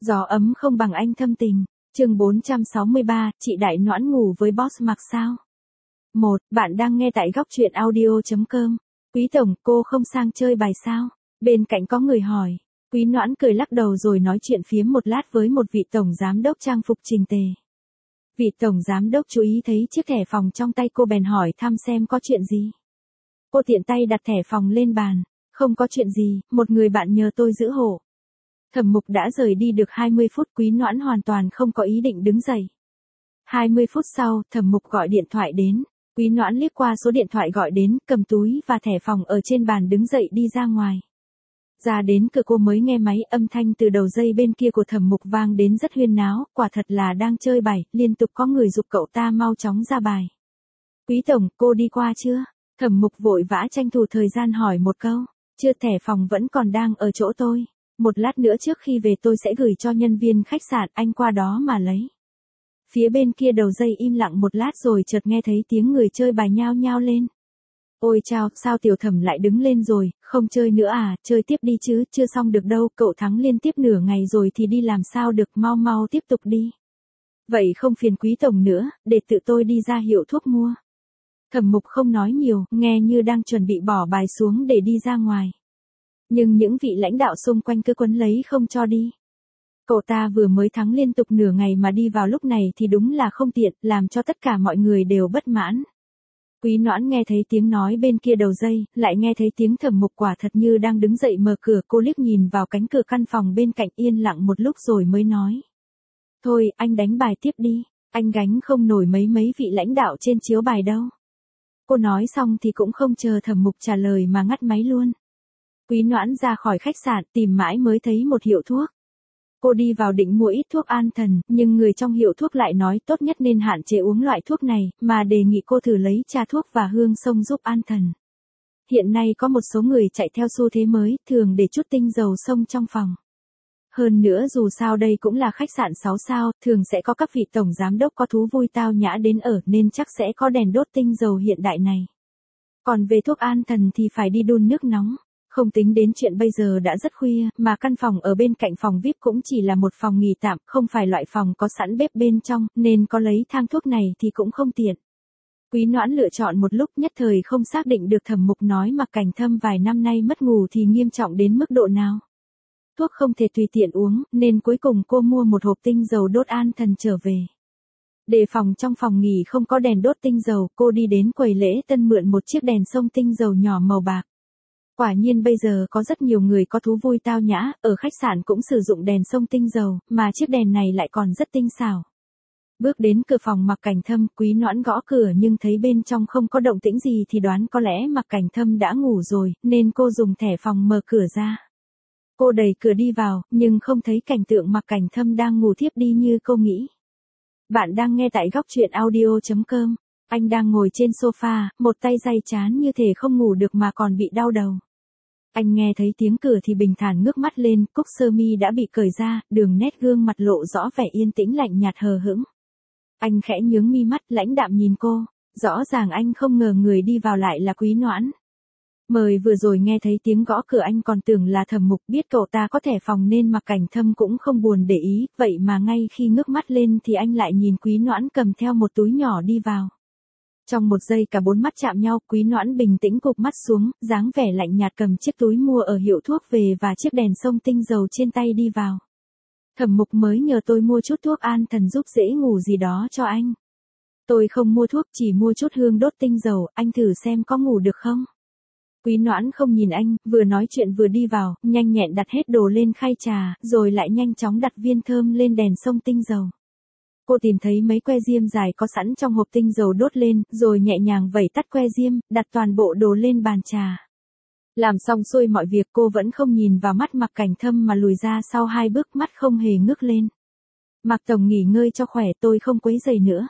Gió ấm không bằng anh thâm tình. Chương 463, chị Đại Noãn ngủ với boss mặc sao? 1. Bạn đang nghe tại góc truyện audio.com. Quý tổng, cô không sang chơi bài sao? Bên cạnh có người hỏi. Quý Noãn cười lắc đầu rồi nói chuyện phiếm một lát với một vị tổng giám đốc trang phục trình tề. Vị tổng giám đốc chú ý thấy chiếc thẻ phòng trong tay cô bèn hỏi thăm xem có chuyện gì. Cô tiện tay đặt thẻ phòng lên bàn. Không có chuyện gì, một người bạn nhờ tôi giữ hộ. Thẩm Mục đã rời đi được 20 phút, Quý Noãn hoàn toàn không có ý định đứng dậy. 20 phút sau, Thẩm Mục gọi điện thoại đến. Quý Noãn liếc qua số điện thoại gọi đến, cầm túi và thẻ phòng ở trên bàn đứng dậy đi ra ngoài. Ra đến cửa cô mới nghe máy, âm thanh từ đầu dây bên kia của Thẩm Mục vang đến rất huyên náo, quả thật là đang chơi bài, liên tục có người giục cậu ta mau chóng ra bài. Quý tổng, cô đi qua chưa? Thẩm Mục vội vã tranh thủ thời gian hỏi một câu. Chưa, thẻ phòng vẫn còn đang ở chỗ tôi. Một lát nữa trước khi về tôi sẽ gửi cho nhân viên khách sạn, anh qua đó mà lấy. Phía bên kia đầu dây im lặng một lát rồi chợt nghe thấy tiếng người chơi bài nhao nhao lên. Ôi chao, sao Tiểu Thẩm lại đứng lên rồi, không chơi nữa à, chơi tiếp đi chứ, chưa xong được đâu, cậu thắng liên tiếp nửa ngày rồi thì đi làm sao được, mau mau tiếp tục đi. Vậy không phiền quý tổng nữa, để tự tôi đi ra hiệu thuốc mua. Thẩm Mục không nói nhiều, nghe như đang chuẩn bị bỏ bài xuống để đi ra ngoài. Nhưng những vị lãnh đạo xung quanh cứ quấn lấy không cho đi. Cậu ta vừa mới thắng liên tục nửa ngày mà đi vào lúc này thì đúng là không tiện, làm cho tất cả mọi người đều bất mãn. Quý Noãn nghe thấy tiếng nói bên kia đầu dây, lại nghe thấy tiếng Thẩm Mục quả thật như đang đứng dậy mở cửa, cô liếc nhìn vào cánh cửa căn phòng bên cạnh yên lặng một lúc rồi mới nói. Thôi, anh đánh bài tiếp đi, anh gánh không nổi mấy vị lãnh đạo trên chiếu bài đâu. Cô nói xong thì cũng không chờ Thẩm Mục trả lời mà ngắt máy luôn. Quý Noãn ra khỏi khách sạn tìm mãi mới thấy một hiệu thuốc. Cô đi vào định mua ít thuốc an thần, nhưng người trong hiệu thuốc lại nói tốt nhất nên hạn chế uống loại thuốc này, mà đề nghị cô thử lấy trà thuốc và hương sông giúp an thần. Hiện nay có một số người chạy theo xu thế mới, thường để chút tinh dầu sông trong phòng. Hơn nữa dù sao đây cũng là khách sạn 6 sao, thường sẽ có các vị tổng giám đốc có thú vui tao nhã đến ở nên chắc sẽ có đèn đốt tinh dầu hiện đại này. Còn về thuốc an thần thì phải đi đun nước nóng. Không tính đến chuyện bây giờ đã rất khuya, mà căn phòng ở bên cạnh phòng VIP cũng chỉ là một phòng nghỉ tạm, không phải loại phòng có sẵn bếp bên trong, nên có lấy thang thuốc này thì cũng không tiện. Quý Noãn lựa chọn một lúc nhất thời không xác định được Thẩm Mục nói Mặc Cảnh Thâm vài năm nay mất ngủ thì nghiêm trọng đến mức độ nào. Thuốc không thể tùy tiện uống, nên cuối cùng cô mua một hộp tinh dầu đốt an thần trở về. Đề phòng trong phòng nghỉ không có đèn đốt tinh dầu, cô đi đến quầy lễ tân mượn một chiếc đèn sông tinh dầu nhỏ màu bạc. Quả nhiên bây giờ có rất nhiều người có thú vui tao nhã, ở khách sạn cũng sử dụng đèn sông tinh dầu, mà chiếc đèn này lại còn rất tinh xảo. Bước đến cửa phòng Mặc Cảnh Thâm, Quý Noãn gõ cửa nhưng thấy bên trong không có động tĩnh gì thì đoán có lẽ Mặc Cảnh Thâm đã ngủ rồi, nên cô dùng thẻ phòng mở cửa ra. Cô đẩy cửa đi vào, nhưng không thấy cảnh tượng Mặc Cảnh Thâm đang ngủ thiếp đi như cô nghĩ. Bạn đang nghe tại góc truyện audio.com. Anh đang ngồi trên sofa, một tay day chán như thể không ngủ được mà còn bị đau đầu. Anh nghe thấy tiếng cửa thì bình thản ngước mắt lên, cúc sơ mi đã bị cởi ra, đường nét gương mặt lộ rõ vẻ yên tĩnh lạnh nhạt hờ hững. Anh khẽ nhướng mi mắt, lãnh đạm nhìn cô, rõ ràng anh không ngờ người đi vào lại là Quý Noãn. Mời vừa rồi nghe thấy tiếng gõ cửa anh còn tưởng là Thẩm Mục, biết cậu ta có thẻ phòng nên Mặc Cảnh Thâm cũng không buồn để ý, vậy mà ngay khi ngước mắt lên thì anh lại nhìn Quý Noãn cầm theo một túi nhỏ đi vào. Trong một giây cả bốn mắt chạm nhau, Quý Noãn bình tĩnh cụp mắt xuống, dáng vẻ lạnh nhạt cầm chiếc túi mua ở hiệu thuốc về và chiếc đèn sông tinh dầu trên tay đi vào. Thẩm Mục mới nhờ tôi mua chút thuốc an thần giúp dễ ngủ gì đó cho anh. Tôi không mua thuốc, chỉ mua chút hương đốt tinh dầu, anh thử xem có ngủ được không. Quý Noãn không nhìn anh, vừa nói chuyện vừa đi vào, nhanh nhẹn đặt hết đồ lên khay trà, rồi lại nhanh chóng đặt viên thơm lên đèn sông tinh dầu. Cô tìm thấy mấy que diêm dài có sẵn trong hộp tinh dầu đốt lên, rồi nhẹ nhàng vẩy tắt que diêm, đặt toàn bộ đồ lên bàn trà. Làm xong xuôi mọi việc cô vẫn không nhìn vào mắt Mặc Cảnh Thâm mà lùi ra sau 2 bước, mắt không hề ngước lên. Mặc tổng nghỉ ngơi cho khỏe, tôi không quấy rầy nữa.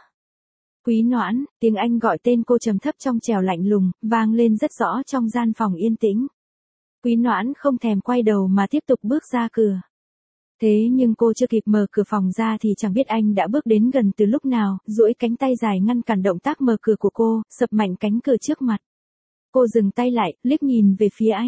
Quý Noãn, tiếng anh gọi tên cô trầm thấp trong trẻo lạnh lùng, vang lên rất rõ trong gian phòng yên tĩnh. Quý Noãn không thèm quay đầu mà tiếp tục bước ra cửa. Thế nhưng cô chưa kịp mở cửa phòng ra thì chẳng biết anh đã bước đến gần từ lúc nào, duỗi cánh tay dài ngăn cản động tác mở cửa của cô, sập mạnh cánh cửa trước mặt. Cô dừng tay lại, liếc nhìn về phía anh.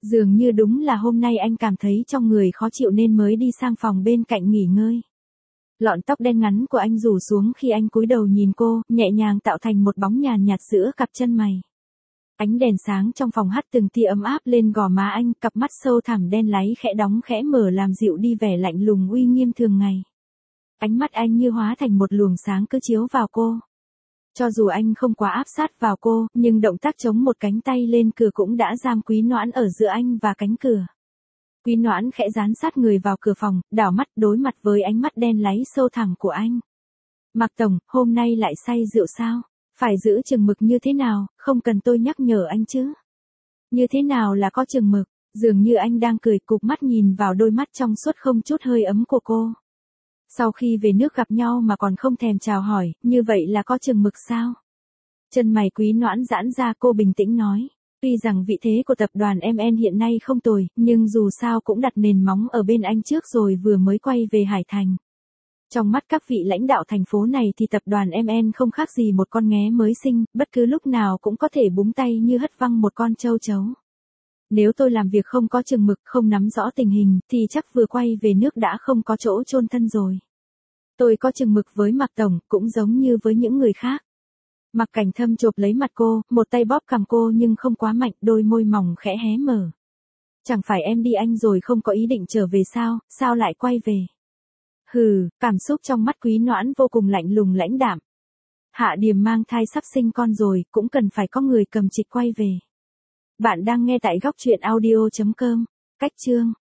Dường như đúng là hôm nay anh cảm thấy trong người khó chịu nên mới đi sang phòng bên cạnh nghỉ ngơi. Lọn tóc đen ngắn của anh rủ xuống khi anh cúi đầu nhìn cô, nhẹ nhàng tạo thành một bóng nhàn nhạt giữa cặp chân mày. Ánh đèn sáng trong phòng hắt từng tia ấm áp lên gò má anh, cặp mắt sâu thẳm đen láy khẽ đóng khẽ mở làm dịu đi vẻ lạnh lùng uy nghiêm thường ngày. Ánh mắt anh như hóa thành một luồng sáng cứ chiếu vào cô. Cho dù anh không quá áp sát vào cô, nhưng động tác chống một cánh tay lên cửa cũng đã giam Quý Noãn ở giữa anh và cánh cửa. Quý Noãn khẽ dán sát người vào cửa phòng, đảo mắt đối mặt với ánh mắt đen láy sâu thẳm của anh. Mạc Tổng, hôm nay lại say rượu sao? Phải giữ chừng mực như thế nào, không cần tôi nhắc nhở anh chứ. Như thế nào là có chừng mực, dường như anh đang cười cụp mắt nhìn vào đôi mắt trong suốt không chút hơi ấm của cô. Sau khi về nước gặp nhau mà còn không thèm chào hỏi, như vậy là có chừng mực sao? Chân mày Quý Noãn giãn ra, cô bình tĩnh nói. Tuy rằng vị thế của tập đoàn MN hiện nay không tồi, nhưng dù sao cũng đặt nền móng ở bên anh trước rồi vừa mới quay về Hải Thành. Trong mắt các vị lãnh đạo thành phố này thì tập đoàn MN không khác gì một con nghé mới sinh, bất cứ lúc nào cũng có thể búng tay như hất văng một con châu chấu. Nếu tôi làm việc không có chừng mực, không nắm rõ tình hình, thì chắc vừa quay về nước đã không có chỗ chôn thân rồi. Tôi có chừng mực với Mạc Tổng, cũng giống như với những người khác. Mạc Cảnh Thâm chộp lấy mặt cô, một tay bóp cằm cô nhưng không quá mạnh, đôi môi mỏng khẽ hé mở. Chẳng phải em đi Anh rồi không có ý định trở về sao lại quay về? Hừ, cảm xúc trong mắt Quý Noãn vô cùng lạnh lùng lãnh đạm. Hạ Điềm mang thai sắp sinh con rồi, cũng cần phải có người cầm trịch quay về. Bạn đang nghe tại góc truyện audio.com. Cách chương